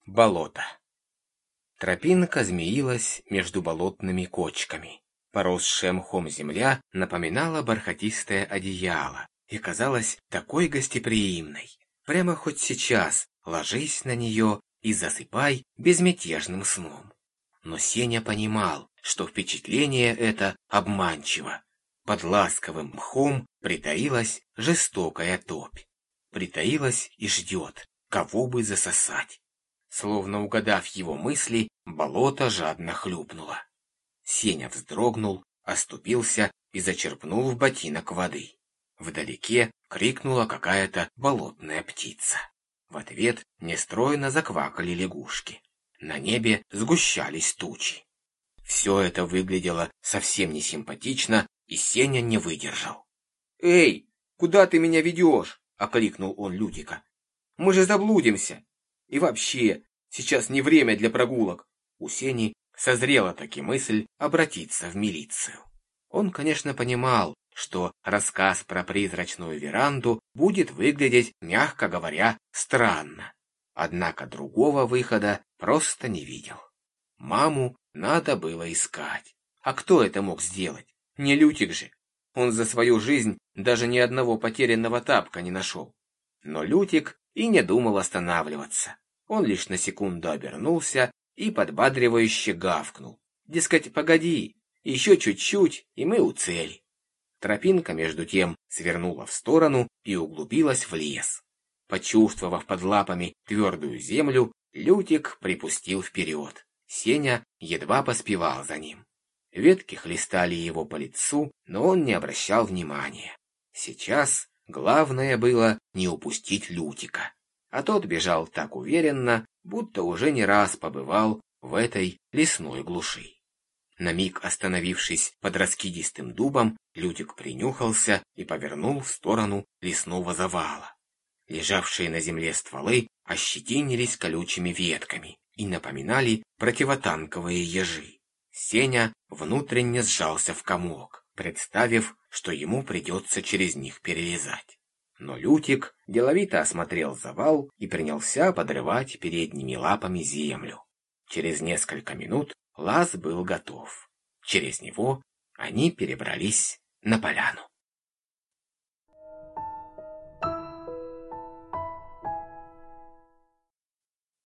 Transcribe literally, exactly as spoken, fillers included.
Болото. Тропинка змеилась между болотными кочками. Поросшая мхом земля напоминала бархатистое одеяло и казалась такой гостеприимной. Прямо хоть сейчас ложись на нее и засыпай безмятежным сном. Но Сеня понимал, что впечатление это обманчиво. Под ласковым мхом притаилась жестокая топь. Притаилась и ждет, кого бы засосать. Словно угадав его мысли, болото жадно хлюпнуло. Сеня вздрогнул, оступился и зачерпнул в ботинок воды. Вдалеке крикнула какая-то болотная птица. В ответ нестройно заквакали лягушки. На небе сгущались тучи. Все это выглядело совсем несимпатично, и Сеня не выдержал. «Эй, куда ты меня ведешь?» — окликнул он Лютика. «Мы же заблудимся. И вообще, сейчас не время для прогулок». У Сени созрела таки мысль обратиться в милицию. Он, конечно, понимал, что рассказ про призрачную веранду будет выглядеть, мягко говоря, странно. Однако другого выхода просто не видел. Маму надо было искать. А кто это мог сделать? Не Лютик же. Он за свою жизнь даже ни одного потерянного тапка не нашел. Но Лютик и не думал останавливаться. Он лишь на секунду обернулся и подбадривающе гавкнул. Дескать, погоди, еще чуть-чуть, и мы у цели. Тропинка, между тем, свернула в сторону и углубилась в лес. Почувствовав под лапами твердую землю, Лютик припустил вперед. Сеня едва поспевал за ним. Ветки хлестали его по лицу, но он не обращал внимания. Сейчас главное было не упустить Лютика. А тот бежал так уверенно, будто уже не раз побывал в этой лесной глуши. На миг остановившись под раскидистым дубом, Лютик принюхался и повернул в сторону лесного завала. Лежавшие на земле стволы ощетинились колючими ветками и напоминали противотанковые ежи. Сеня внутренне сжался в комок, представив, что ему придется через них перелезать. Но Лютик деловито осмотрел завал и принялся подрывать передними лапами землю. Через несколько минут лаз был готов. Через него они перебрались на поляну.